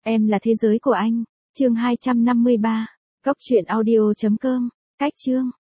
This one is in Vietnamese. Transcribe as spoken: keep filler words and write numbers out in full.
Em là thế giới của anh. Chương hai trăm năm mươi ba. Cốc truyện audio chấm com. Cách chương.